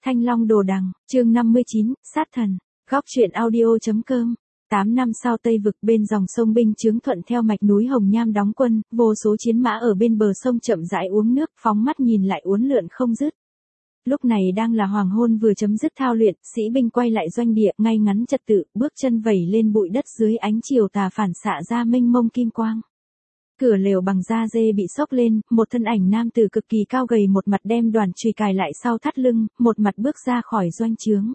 Thanh Long Đồ Đằng, chương 59, sát thần. Góc truyện audio.com. 8 năm sau Tây Vực, bên dòng sông binh chướng thuận theo mạch núi Hồng Nham đóng quân, vô số chiến mã ở bên bờ sông chậm rãi uống nước, phóng mắt nhìn lại uốn lượn không dứt. Lúc này đang là hoàng hôn vừa chấm dứt thao luyện, sĩ binh quay lại doanh địa, ngay ngắn trật tự, bước chân vẩy lên bụi đất dưới ánh chiều tà phản xạ ra mênh mông kim quang. Cửa lều bằng da dê bị xốc lên, một thân ảnh nam tử cực kỳ cao gầy, một mặt đem đoàn chùy cài lại sau thắt lưng, một mặt bước ra khỏi doanh trướng.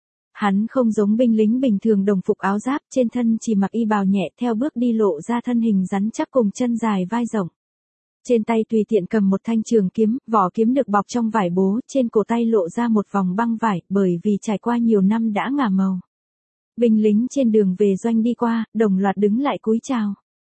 Hắn không giống binh lính bình thường đồng phục áo giáp, trên thân chỉ mặc y bào nhẹ, theo bước đi lộ ra thân hình rắn chắc cùng chân dài vai rộng. Trên tay tùy tiện cầm một thanh trường kiếm, vỏ kiếm được bọc trong vải bố, trên cổ tay lộ ra một vòng băng vải, bởi vì trải qua nhiều năm đã ngả màu. Binh lính trên đường về doanh đi qua, đồng loạt đứng lại cúi chào.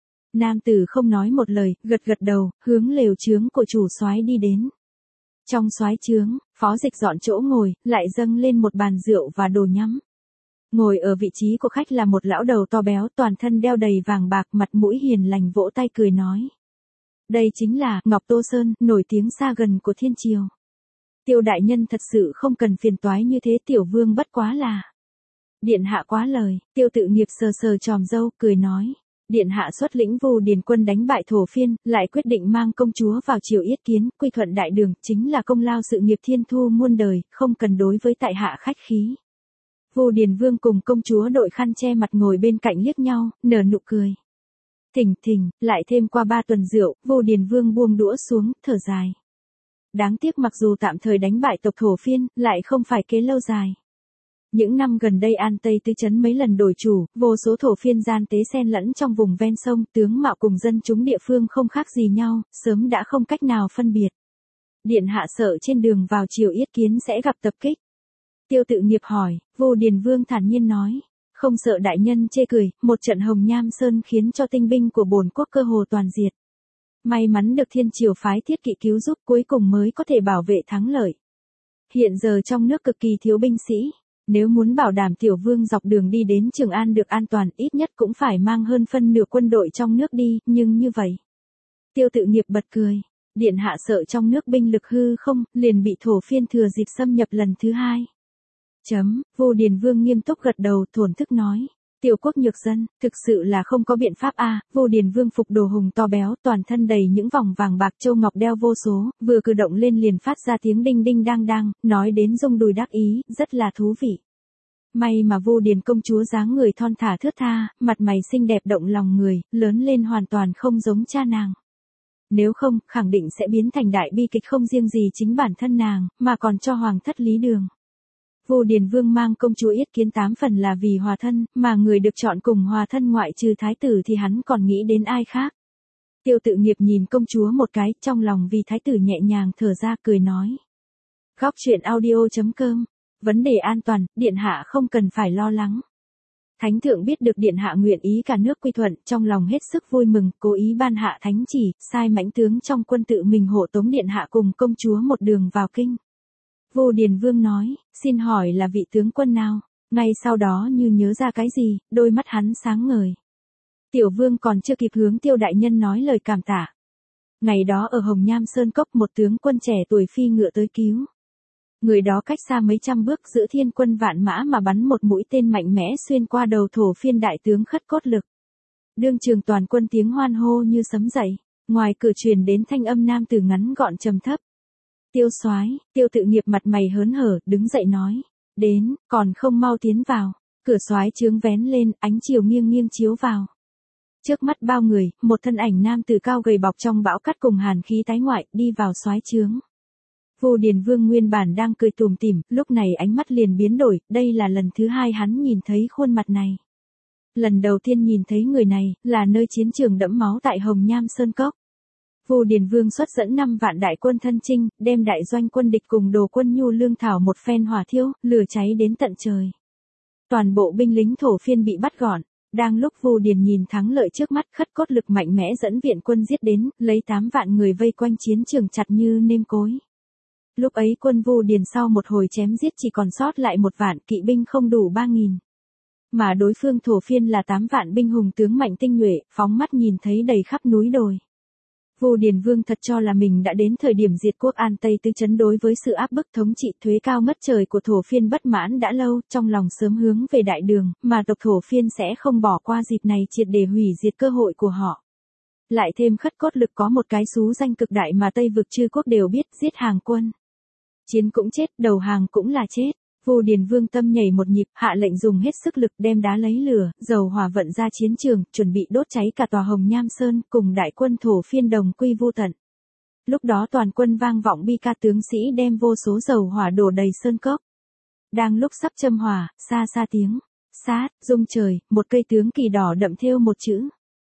Nam tử không nói một lời, gật gật đầu, hướng lều trướng của chủ soái đi đến. Trong soái trướng, phó dịch dọn chỗ ngồi, lại dâng lên một bàn rượu và đồ nhắm. Ngồi ở vị trí của khách là một lão đầu to béo, toàn thân đeo đầy vàng bạc, mặt mũi hiền lành, vỗ tay cười nói. Đây chính là Ngọc Tô Sơn, nổi tiếng xa gần của thiên triều. Tiêu đại nhân thật sự không cần phiền toái như thế, tiểu vương bất quá là. Điện hạ quá lời. Tiêu Tự Nghiệp sờ sờ tròm râu, cười nói. Điện hạ xuất lĩnh Vu Điền quân đánh bại Thổ Phiên, lại quyết định mang công chúa vào triều yết kiến, quy thuận đại đường, chính là công lao sự nghiệp thiên thu muôn đời, không cần đối với tại hạ khách khí. Vu Điền Vương cùng công chúa đội khăn che mặt ngồi bên cạnh liếc nhau, nở nụ cười. Thình thình, lại thêm qua 3 tuần rượu, Vu Điền Vương buông đũa xuống, thở dài. Đáng tiếc mặc dù tạm thời đánh bại tộc Thổ Phiên, lại không phải kế lâu dài. Những năm gần đây An Tây Tứ Trấn mấy lần đổi chủ, vô số Thổ Phiên gian tế xen lẫn trong vùng ven sông, tướng mạo cùng dân chúng địa phương không khác gì nhau, sớm đã không cách nào phân biệt. Điện hạ sợ trên đường vào triều yết kiến sẽ gặp tập kích. Tiêu Tự Nghiệp hỏi, Vu Điền Vương thản nhiên nói. Không sợ đại nhân chê cười, một trận Hồng Nham Sơn khiến cho tinh binh của bổn quốc cơ hồ toàn diệt. May mắn được thiên triều phái thiết kỵ cứu giúp, cuối cùng mới có thể bảo vệ thắng lợi. Hiện giờ trong nước cực kỳ thiếu binh sĩ. Nếu muốn bảo đảm tiểu vương dọc đường đi đến Trường An được an toàn, ít nhất cũng phải mang hơn phân nửa quân đội trong nước đi, nhưng như vậy. Tiêu Tự Nghiệp bật cười. Điện hạ sợ trong nước binh lực hư không, liền bị Thổ Phiên thừa dịp xâm nhập lần thứ 2. Vu Điền Vương nghiêm túc gật đầu, thổn thức nói. Tiểu quốc nhược dân, thực sự là không có biện pháp a. Vu Điền Vương phục đồ hùng to béo, toàn thân đầy những vòng vàng bạc châu ngọc đeo vô số, vừa cử động lên liền phát ra tiếng đinh đinh đang đang, nói đến rung đùi đắc ý, rất là thú vị. May mà Vu Điền công chúa dáng người thon thả thướt tha, mặt mày xinh đẹp động lòng người, lớn lên hoàn toàn không giống cha nàng. Nếu không, khẳng định sẽ biến thành đại bi kịch, không riêng gì chính bản thân nàng, mà còn cho hoàng thất Lý Đường. Vu Điền Vương mang công chúa yết kiến 8 phần là vì hòa thân, mà người được chọn cùng hòa thân ngoại trừ thái tử thì hắn còn nghĩ đến ai khác. Tiêu Tự Nghiệp nhìn công chúa một cái, trong lòng vì thái tử nhẹ nhàng thở ra, cười nói. Góc truyện audio.com. Vấn đề an toàn, điện hạ không cần phải lo lắng. Thánh thượng biết được điện hạ nguyện ý cả nước quy thuận, trong lòng hết sức vui mừng, cố ý ban hạ thánh chỉ, sai mãnh tướng trong quân tự mình hộ tống điện hạ cùng công chúa một đường vào kinh. Vu Điền Vương nói, xin hỏi là vị tướng quân nào? Ngay sau đó như nhớ ra cái gì, đôi mắt hắn sáng ngời. Tiểu Vương còn chưa kịp hướng Tiêu đại nhân nói lời cảm tạ. Ngày đó ở Hồng Nham Sơn Cốc, một tướng quân trẻ tuổi phi ngựa tới cứu. Người đó cách xa mấy trăm bước, giữa thiên quân vạn mã mà bắn một mũi tên mạnh mẽ xuyên qua đầu Thổ Phiên đại tướng Khất Cốt Lực. Đương trường toàn quân tiếng hoan hô như sấm dậy, ngoài cửa truyền đến thanh âm nam tử ngắn gọn trầm thấp. Tiêu soái. Tiêu Tự Nghiệp mặt mày hớn hở, đứng dậy nói. Đến, còn không mau tiến vào. Cửa soái trướng vén lên, ánh chiều nghiêng nghiêng chiếu vào. Trước mắt bao người, một thân ảnh nam tử cao gầy bọc trong bão cát cùng hàn khí tái ngoại, đi vào soái trướng. Vu Điền Vương nguyên bản đang cười tủm tỉm, lúc này ánh mắt liền biến đổi, đây là lần thứ 2 hắn nhìn thấy khuôn mặt này. Lần đầu tiên nhìn thấy người này, là nơi chiến trường đẫm máu tại Hồng Nham Sơn Cốc. Vu Điền Vương xuất dẫn 5 vạn đại quân thân chinh, đem đại doanh quân địch cùng đồ quân nhu lương thảo một phen hỏa thiêu, lửa cháy đến tận trời. Toàn bộ binh lính Thổ Phiên bị bắt gọn. Đang lúc Vu Điền nhìn thắng lợi trước mắt, Khất Cốt Lực mạnh mẽ dẫn viện quân giết đến, lấy 8 vạn người vây quanh chiến trường chặt như nêm cối. Lúc ấy quân Vu Điền sau một hồi chém giết chỉ còn sót lại 1 vạn, kỵ binh không đủ 3.000. Mà đối phương Thổ Phiên là 8 vạn binh hùng tướng mạnh tinh nhuệ, phóng mắt nhìn thấy đầy khắp núi đồi. Vu Điền Vương thật cho là mình đã đến thời điểm diệt quốc An Tây tứ trấn, đối với sự áp bức thống trị thuế cao ngất trời của Thổ Phiên bất mãn đã lâu, trong lòng sớm hướng về đại đường, mà tộc Thổ Phiên sẽ không bỏ qua dịp này triệt để hủy diệt cơ hội của họ. Lại thêm Khất Cốt Lực có một cái xú danh cực đại mà Tây vực chư quốc đều biết, giết hàng quân. Chiến cũng chết, đầu hàng cũng là chết. Vu Điền Vương tâm nhảy một nhịp, hạ lệnh dùng hết sức lực đem đá lấy lửa, dầu hỏa vận ra chiến trường, chuẩn bị đốt cháy cả tòa Hồng Nham Sơn, cùng đại quân Thổ Phiên đồng quy vu tận. Lúc đó toàn quân vang vọng bi ca, tướng sĩ đem vô số dầu hỏa đổ đầy sơn cốc. Đang lúc sắp châm hỏa, xa xa tiếng sát rung trời, một cây tướng kỳ đỏ đậm thêu một chữ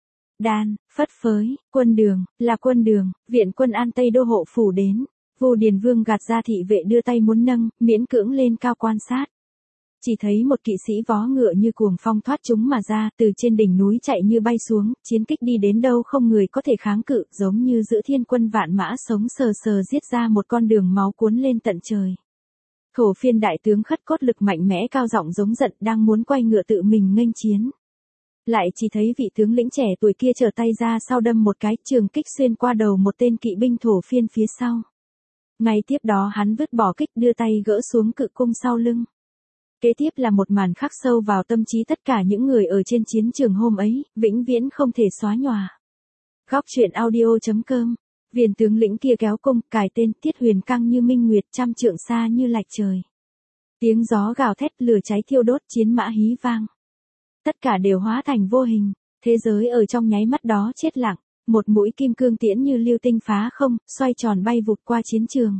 đan, phất phới, quân đường, là quân đường, viện quân An Tây đô hộ phủ đến. Vu Điền Vương gạt ra thị vệ đưa tay muốn nâng, miễn cưỡng lên cao quan sát. Chỉ thấy một kỵ sĩ vó ngựa như cuồng phong thoát chúng mà ra, từ trên đỉnh núi chạy như bay xuống, chiến kích đi đến đâu không người có thể kháng cự, giống như giữa thiên quân vạn mã sống sờ sờ giết ra một con đường máu cuốn lên tận trời. Thổ Phiên đại tướng Khất Cốt Lực mạnh mẽ cao giọng giống giận, đang muốn quay ngựa tự mình nghênh chiến. Lại chỉ thấy vị tướng lĩnh trẻ tuổi kia trở tay ra sau đâm một cái, trường kích xuyên qua đầu một tên kỵ binh Thổ Phiên phía sau. Ngay tiếp đó hắn vứt bỏ kích, đưa tay gỡ xuống cự cung sau lưng. Kế tiếp là một màn khắc sâu vào tâm trí tất cả những người ở trên chiến trường hôm ấy, vĩnh viễn không thể xóa nhòa. Góc truyện audio.com. Viên tướng lĩnh kia kéo cung, cài tên Tiết Huyền căng như minh nguyệt, trăm trượng xa như lạch trời. Tiếng gió gào thét, lửa cháy thiêu đốt, chiến mã hí vang. Tất cả đều hóa thành vô hình, thế giới ở trong nháy mắt đó chết lặng. Một mũi kim cương tiễn như lưu tinh phá không, xoay tròn bay vụt qua chiến trường.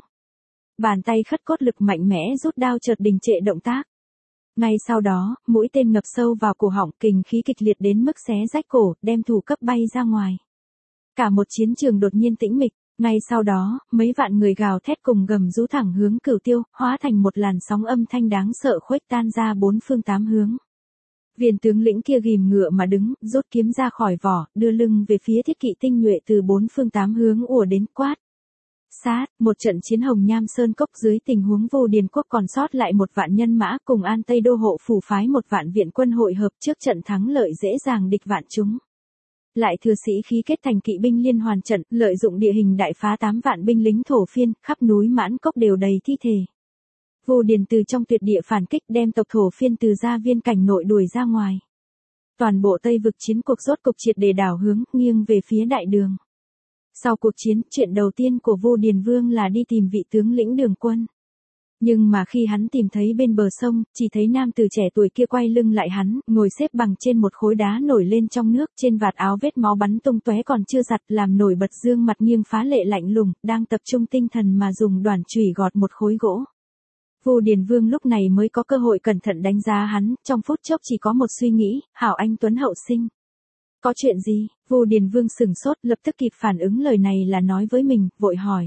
Bàn tay Khất Cốt Lực mạnh mẽ rút đao chợt đình trệ động tác. Ngay sau đó, mũi tên ngập sâu vào cổ họng, kình khí kịch liệt đến mức xé rách cổ, đem thủ cấp bay ra ngoài. Cả một chiến trường đột nhiên tĩnh mịch, ngay sau đó, mấy vạn người gào thét cùng gầm rú thẳng hướng Cửu Tiêu, hóa thành một làn sóng âm thanh đáng sợ khuếch tan ra bốn phương tám hướng. Viên tướng lĩnh kia ghìm ngựa mà đứng, rút kiếm ra khỏi vỏ, đưa lưng về phía thiết kỵ tinh nhuệ từ bốn phương tám hướng ùa đến, quát. Sát, một trận chiến Hồng Nham Sơn Cốc dưới tình huống Vu Điền quốc còn sót lại một vạn nhân mã, cùng An Tây đô hộ phủ phái một vạn viện quân hội hợp, trước trận thắng lợi dễ dàng địch vạn chúng. Lại thừa sĩ khí kết thành kỵ binh liên hoàn trận, lợi dụng địa hình đại phá 8 vạn binh lính Thổ Phiên, khắp núi Mãn Cốc đều đầy thi thể. Vu Điền từ trong tuyệt địa phản kích, đem tộc Thổ Phiên từ gia viên cảnh nội đuổi ra ngoài. Toàn bộ Tây vực chiến cuộc rốt cục triệt để đảo hướng, nghiêng về phía đại đường. Sau cuộc chiến, chuyện đầu tiên của Vu Điền Vương là đi tìm vị tướng lĩnh Đường Quân. Nhưng mà khi hắn tìm thấy bên bờ sông, chỉ thấy nam tử trẻ tuổi kia quay lưng lại hắn, ngồi xếp bằng trên một khối đá nổi lên trong nước, trên vạt áo vết máu bắn tung tóe còn chưa giặt, làm nổi bật gương mặt nghiêng phá lệ lạnh lùng, đang tập trung tinh thần mà dùng đoản chùy gọt một khối gỗ. Vu Điền Vương lúc này mới có cơ hội cẩn thận đánh giá hắn, trong phút chốc chỉ có một suy nghĩ, hảo anh tuấn hậu sinh. Có chuyện gì? Vu Điền Vương sừng sốt, lập tức kịp phản ứng lời này là nói với mình, vội hỏi.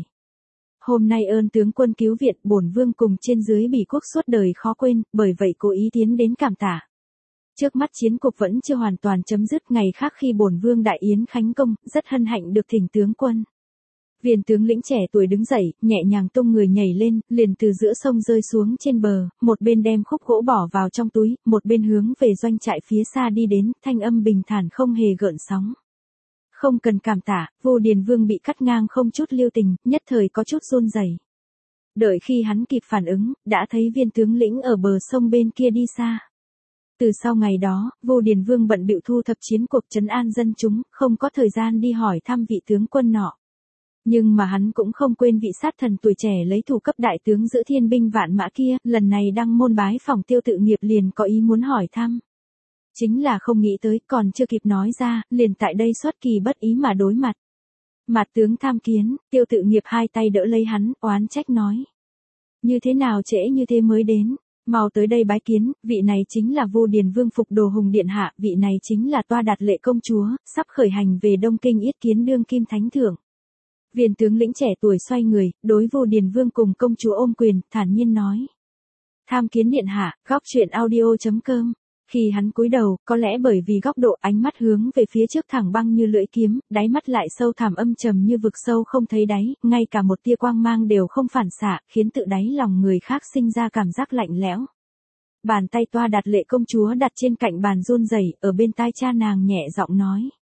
Hôm nay ơn tướng quân cứu viện, bổn vương cùng trên dưới Bỉ quốc suốt đời khó quên, bởi vậy cố ý tiến đến cảm tạ. Trước mắt chiến cục vẫn chưa hoàn toàn chấm dứt, ngày khác khi bổn vương đại yến khánh công, rất hân hạnh được thỉnh tướng quân. Viên tướng lĩnh trẻ tuổi đứng dậy, nhẹ nhàng tung người nhảy lên, liền từ giữa sông rơi xuống trên bờ, một bên đem khúc gỗ bỏ vào trong túi, một bên hướng về doanh trại phía xa đi đến, thanh âm bình thản không hề gợn sóng. Không cần cảm tạ, Vu Điền Vương bị cắt ngang không chút lưu tình, nhất thời có chút run rẩy. Đợi khi hắn kịp phản ứng, đã thấy viên tướng lĩnh ở bờ sông bên kia đi xa. Từ sau ngày đó, Vu Điền Vương bận bịu thu thập chiến cuộc trấn an dân chúng, không có thời gian đi hỏi thăm vị tướng quân nọ. Nhưng mà hắn cũng không quên vị sát thần tuổi trẻ lấy thủ cấp đại tướng giữa thiên binh vạn mã kia, lần này đăng môn bái phỏng Tiêu Tự Nghiệp liền có ý muốn hỏi thăm. Chính là không nghĩ tới, còn chưa kịp nói ra, liền tại đây xuất kỳ bất ý mà đối mặt. Mạt tướng tham kiến, Tiêu Tự Nghiệp hai tay đỡ lấy hắn, oán trách nói. Như thế nào trễ như thế mới đến, mau tới đây bái kiến, vị này chính là Vu Điền Vương Phục Đồ Hùng Điện Hạ, vị này chính là Toa Đạt Lệ Công Chúa, sắp khởi hành về Đông Kinh yết kiến đương kim thánh thượng. Viên tướng lĩnh trẻ tuổi xoay người, đối Vu Điền Vương cùng công chúa ôm quyền, thản nhiên nói. Tham kiến điện hạ, góc truyện audio.com. Khi hắn cúi đầu, có lẽ bởi vì góc độ ánh mắt hướng về phía trước thẳng băng như lưỡi kiếm, đáy mắt lại sâu thẳm âm trầm như vực sâu không thấy đáy, ngay cả một tia quang mang đều không phản xạ, khiến tự đáy lòng người khác sinh ra cảm giác lạnh lẽo. Bàn tay Toa Đạt Lệ Công Chúa đặt trên cạnh bàn run rẩy, ở bên tai cha nàng nhẹ giọng nói.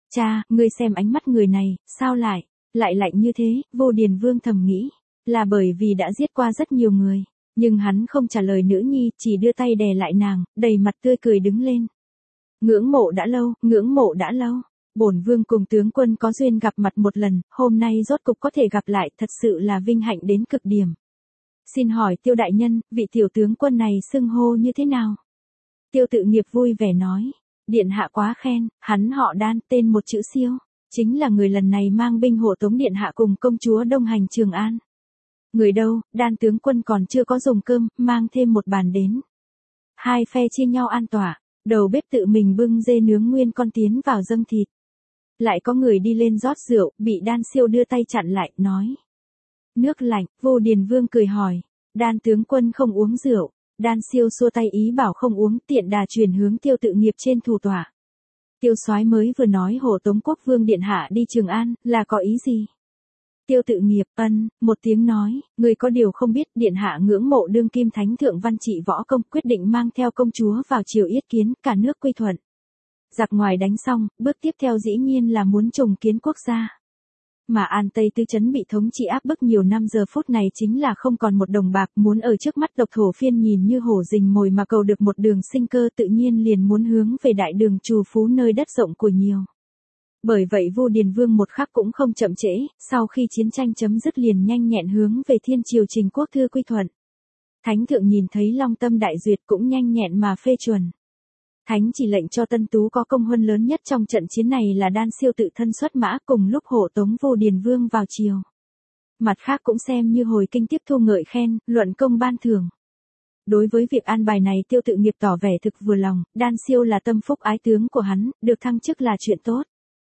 Cha, ngươi xem ánh mắt người này, sao lại lạnh như thế, Vô Điền Vương thầm nghĩ. Là bởi vì đã giết qua rất nhiều người. Nhưng hắn không trả lời nữ nhi, chỉ đưa tay đè lại nàng, đầy mặt tươi cười đứng lên. Ngưỡng mộ đã lâu, ngưỡng mộ đã lâu. Bổn vương cùng tướng quân có duyên gặp mặt một lần, hôm nay rốt cục có thể gặp lại, thật sự là vinh hạnh đến cực điểm. Xin hỏi Tiêu đại nhân, vị tiểu tướng quân này xưng hô như thế nào? Tiêu Tự Nghiệp vui vẻ nói. Điện hạ quá khen, hắn họ Đan, tên một chữ Siêu. Chính là người lần này mang binh hộ tống điện hạ cùng công chúa đông hành Trường An. Người đâu, Đan tướng quân còn chưa có dùng cơm, mang thêm một bàn đến. Hai phe chia nhau an tỏa, đầu bếp tự mình bưng dê nướng nguyên con tiến vào dâng thịt. Lại có người đi lên rót rượu, bị Đan Siêu đưa tay chặn lại, nói. Nước lạnh, Vô Điền Vương cười hỏi. Đan tướng quân không uống rượu. Đan Siêu xua tay ý bảo không uống, tiện đà chuyển hướng Tiêu Tự Nghiệp trên thủ tọa. Tiêu soái mới vừa nói hộ tống quốc vương điện hạ đi Trường An, là có ý gì? Tiêu Tự Nghiệp, một tiếng nói, người có điều không biết, điện hạ ngưỡng mộ đương kim thánh thượng văn trị võ công, quyết định mang theo công chúa vào triều yết kiến, cả nước quy thuận. Giặc ngoài đánh xong, bước tiếp theo dĩ nhiên là muốn trùng kiến quốc gia. Mà An Tây Tư trấn bị thống trị áp bức nhiều năm, giờ phút này chính là không còn một đồng bạc, muốn ở trước mắt độc thổ phiên nhìn như hổ rình mồi mà cầu được một đường sinh cơ, tự nhiên liền muốn hướng về đại đường trù phú nơi đất rộng của nhiều. Bởi vậy Vô Điền Vương một khắc cũng không chậm trễ, sau khi chiến tranh chấm dứt liền nhanh nhẹn hướng về thiên triều trình quốc thư quy thuận. Thánh thượng nhìn thấy long tâm đại duyệt cũng nhanh nhẹn mà phê chuẩn. Thánh chỉ lệnh cho Tân Tú có công huân lớn nhất trong trận chiến này là Đan Siêu tự thân xuất mã cùng lúc hộ tống Vô Điền Vương vào triều. Mặt khác cũng xem như hồi kinh tiếp thu ngợi khen, luận công ban thưởng. Đối với việc an bài này Tiêu Tự Nghiệp tỏ vẻ thực vừa lòng, Đan Siêu là tâm phúc ái tướng của hắn, được thăng chức là chuyện tốt.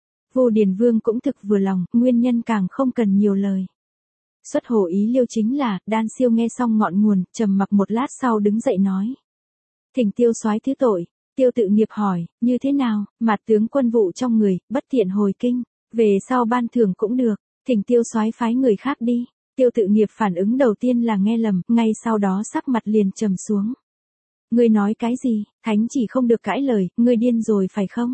Vô Điền Vương cũng thực vừa lòng, nguyên nhân càng không cần nhiều lời. Xuất hồ ý liêu chính là, Đan Siêu nghe xong ngọn nguồn, trầm mặc một lát sau đứng dậy nói. Thỉnh Tiêu soái thứ tội. Tiêu Tự Nghiệp hỏi, như thế nào, mặt tướng quân vụ trong người, bất tiện hồi kinh, về sau ban thưởng cũng được, thỉnh Tiêu soái phái người khác đi. Tiêu Tự Nghiệp phản ứng đầu tiên là nghe lầm, ngay sau đó sắc mặt liền trầm xuống. Ngươi nói cái gì, thánh chỉ không được cãi lời, ngươi điên rồi phải không?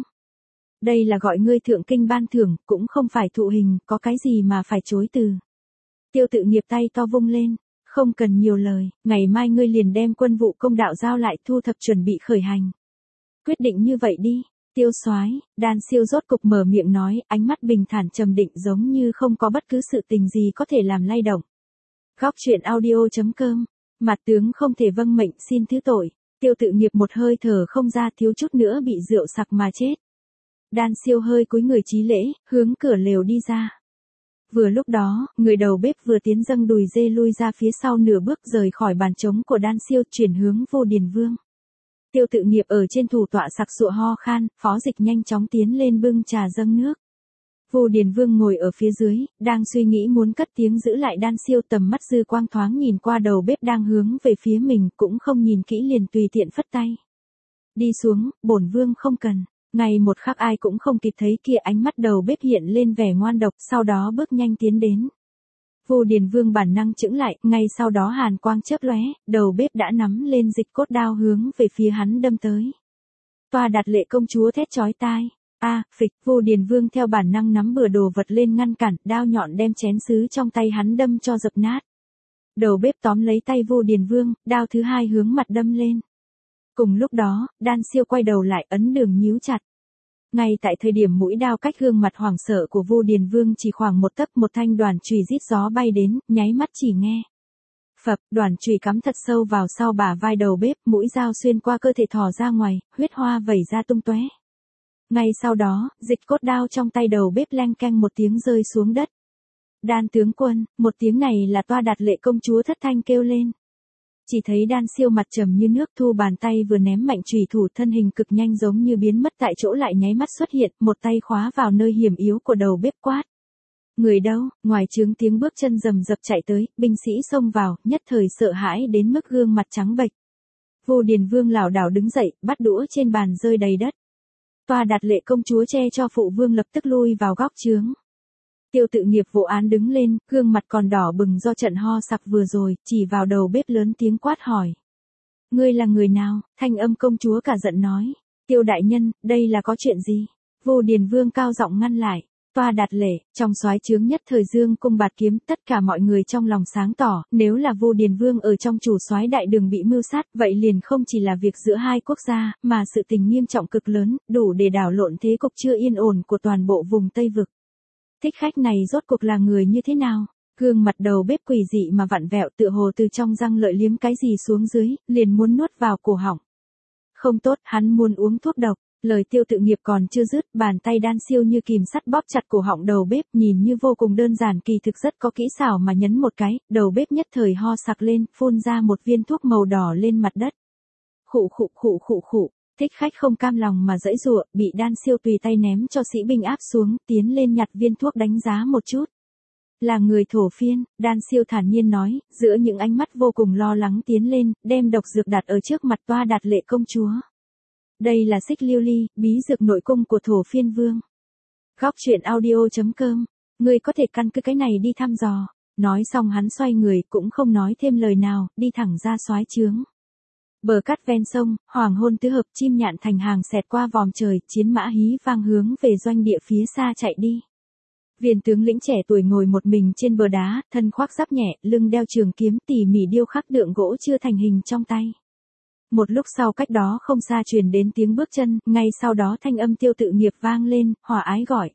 Đây là gọi ngươi thượng kinh ban thưởng, cũng không phải thụ hình, có cái gì mà phải chối từ. Tiêu Tự Nghiệp tay to vung lên, không cần nhiều lời, ngày mai ngươi liền đem quân vụ công đạo giao lại, thu thập chuẩn bị khởi hành. Quyết định như vậy đi, Tiêu soái. Đan Siêu rốt cục mở miệng nói, ánh mắt bình thản trầm định giống như không có bất cứ sự tình gì có thể làm lay động. Góc truyện audio.com, mặt tướng không thể vâng mệnh, xin thứ tội. Tiêu Tự Nghiệp một hơi thở không ra, thiếu chút nữa bị rượu sặc mà chết. Đan Siêu hơi cúi người chí lễ, hướng cửa lều đi ra. Vừa lúc đó, người đầu bếp vừa tiến dâng đùi dê lui ra phía sau nửa bước rời khỏi bàn trống của Đan Siêu, chuyển hướng Vô Điền Vương. Tiêu Tự Nghiệp ở trên thủ tọa sặc sụa ho khan, phó dịch nhanh chóng tiến lên bưng trà dâng nước. Vô Điền Vương ngồi ở phía dưới, đang suy nghĩ muốn cất tiếng giữ lại Đan Siêu, tầm mắt dư quang thoáng nhìn qua đầu bếp đang hướng về phía mình, cũng không nhìn kỹ liền tùy tiện phất tay. Đi xuống, bổn vương không cần. Ngay một khắc ai cũng không kịp thấy kia ánh mắt đầu bếp hiện lên vẻ ngoan độc, sau đó bước nhanh tiến đến. Vô Điền Vương bản năng chững lại, ngay sau đó hàn quang chớp lóe, đầu bếp đã nắm lên dịch cốt đao hướng về phía hắn đâm tới. Toa Đạt Lệ công chúa thét chói tai. Phịch, Vô Điền Vương theo bản năng nắm bừa đồ vật lên ngăn cản, đao nhọn đem chén sứ trong tay hắn đâm cho dập nát. Đầu bếp tóm lấy tay Vô Điền Vương, đao thứ hai hướng mặt đâm lên. Cùng lúc đó, Đan Siêu quay đầu lại, ấn đường nhíu chặt. Ngay tại thời điểm mũi đao cách gương mặt hoảng sợ của Vô Điền Vương chỉ khoảng một tấc, một thanh đoản chùy rít gió bay đến, nháy mắt chỉ nghe. Phập, đoản chùy cắm thật sâu vào sau bả vai đầu bếp, mũi dao xuyên qua cơ thể thò ra ngoài, huyết hoa vẩy ra tung tóe. Ngay sau đó, dịch cốt đao trong tay đầu bếp leng keng một tiếng rơi xuống đất. Đan tướng quân, một tiếng này là Toa Đạt Lệ công chúa thất thanh kêu lên. Chỉ thấy Đan Siêu mặt trầm như nước, thu bàn tay vừa ném mạnh chùy thủ, thân hình cực nhanh giống như biến mất tại chỗ lại nháy mắt xuất hiện, một tay khóa vào nơi hiểm yếu của đầu bếp quát. Người đâu? Ngoài trướng tiếng bước chân rầm rập chạy tới, binh sĩ xông vào, nhất thời sợ hãi đến mức gương mặt trắng bệch. Vô Điền Vương lảo đảo đứng dậy, bắt đũa trên bàn rơi đầy đất. Toa Đạt Lệ công chúa che cho phụ vương lập tức lui vào góc trướng. Tiêu Tự Nghiệp vụ án đứng lên, gương mặt còn đỏ bừng do trận ho sặc vừa rồi, chỉ vào đầu bếp lớn tiếng quát hỏi. Ngươi là người nào? Thanh âm công chúa cả giận nói. Tiêu đại nhân, đây là có chuyện gì? Vô Điền Vương cao giọng ngăn lại. Toa Đạt Lệ, trong soái trướng nhất thời Dương cung bạt kiếm, tất cả mọi người trong lòng sáng tỏ, nếu là Vô Điền Vương ở trong chủ soái đại đường bị mưu sát, vậy liền không chỉ là việc giữa hai quốc gia, mà sự tình nghiêm trọng cực lớn, đủ để đảo lộn thế cục chưa yên ổn của toàn bộ vùng Tây Vực. Thích Khách này rốt cuộc là người như thế nào? Gương mặt đầu bếp quỷ dị mà vặn vẹo, tựa hồ từ trong răng lợi liếm cái gì xuống dưới, liền muốn nuốt vào cổ họng. Không tốt, hắn muốn uống thuốc độc. Lời Tiêu Tự Nghiệp còn chưa dứt, bàn tay Đan Siêu như kìm sắt bóp chặt cổ họng đầu bếp, nhìn như vô cùng đơn giản kỳ thực rất có kỹ xảo mà nhấn một cái, đầu bếp nhất thời ho sặc lên, phun ra một viên thuốc màu đỏ lên mặt đất. Khụ khụ khụ khụ khụ. Thích Khách không cam lòng mà giãy giụa, bị Đan Siêu tùy tay ném cho sĩ binh áp xuống, tiến lên nhặt viên thuốc đánh giá một chút. Là người Thổ Phiên, Đan Siêu thản nhiên nói, giữa những ánh mắt vô cùng lo lắng tiến lên, đem độc dược đặt ở trước mặt Toa Đạt Lệ công chúa. Đây là xích lưu ly, bí dược nội cung của Thổ Phiên Vương. Góc truyện audio.com. Ngươi có thể căn cứ cái này đi thăm dò. Nói xong hắn xoay người, cũng không nói thêm lời nào, đi thẳng ra soái trướng. Bờ cát ven sông, hoàng hôn tứ hợp, chim nhạn thành hàng xẹt qua vòm trời, chiến mã hí vang hướng về doanh địa phía xa chạy đi. Viên tướng lĩnh trẻ tuổi ngồi một mình trên bờ đá, thân khoác giáp nhẹ, lưng đeo trường kiếm tỉ mỉ điêu khắc tượng gỗ chưa thành hình trong tay. Một lúc sau cách đó không xa truyền đến tiếng bước chân, ngay sau đó thanh âm Tiêu Tự Nghiệp vang lên, hòa ái gọi.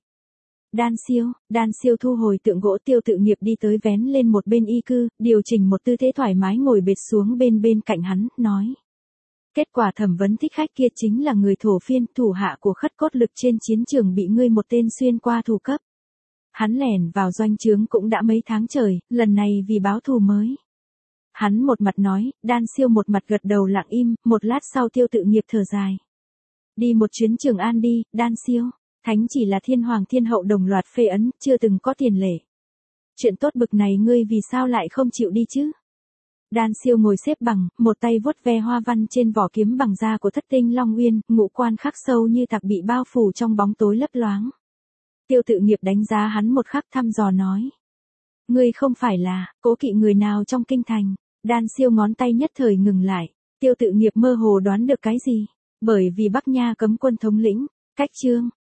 Đan Siêu thu hồi tượng gỗ, Tiêu Tự Nghiệp đi tới vén lên một bên y cư, điều chỉnh một tư thế thoải mái ngồi bệt xuống bên cạnh hắn, nói. Kết quả thẩm vấn Thích Khách kia chính là người Thổ Phiên, thủ hạ của Khất Cốt Lực trên chiến trường bị ngươi một tên xuyên qua thủ cấp. Hắn lẻn vào doanh trướng cũng đã mấy tháng trời, lần này vì báo thù mới. Hắn một mặt nói, Đan Siêu một mặt gật đầu lặng im, một lát sau Tiêu Tự Nghiệp thở dài. Đi một chuyến Trường An đi, Đan Siêu, thánh chỉ là thiên hoàng thiên hậu đồng loạt phê ấn, chưa từng có tiền lệ. Chuyện tốt bực này ngươi vì sao lại không chịu đi chứ? Đan Siêu ngồi xếp bằng, một tay vuốt ve hoa văn trên vỏ kiếm bằng da của Thất Tinh Long Uyên, ngũ quan khắc sâu như tạc bị bao phủ trong bóng tối lấp loáng. Tiêu Tự Nghiệp đánh giá hắn một khắc thăm dò nói. Ngươi không phải là cố kỵ người nào trong kinh thành. Đan Siêu ngón tay nhất thời ngừng lại. Tiêu Tự Nghiệp mơ hồ đoán được cái gì. Bởi vì Bắc Nha cấm quân thống lĩnh, Cách Trương,